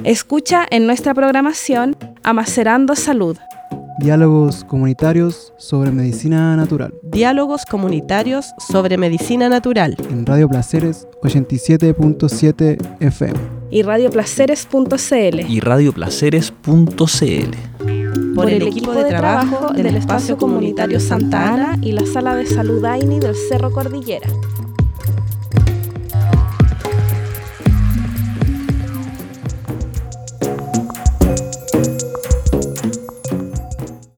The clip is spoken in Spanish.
Escucha en nuestra programación a Macerando Salud. Diálogos comunitarios sobre medicina natural. Diálogos comunitarios sobre medicina natural. En Radio Placeres 87.7 FM. Y radioplaceres.cl. Y radioplaceres.cl. Por el equipo de trabajo del Espacio Comunitario Santa Ana y la Sala de Salud AINI del Cerro Cordillera.